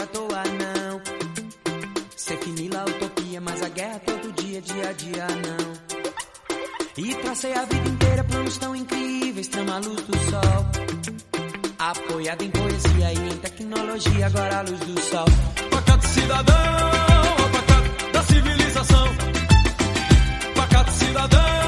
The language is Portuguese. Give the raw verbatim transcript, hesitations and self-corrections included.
toa não. Ser finila, utopia, mas a guerra todo dia, dia a dia não. E tracei a vida inteira planos tão incríveis, trama a luz do sol. Apoiado em poesia e em tecnologia, agora a luz do sol. Pacato cidadão, o pacato da civilização. Pacato cidadão.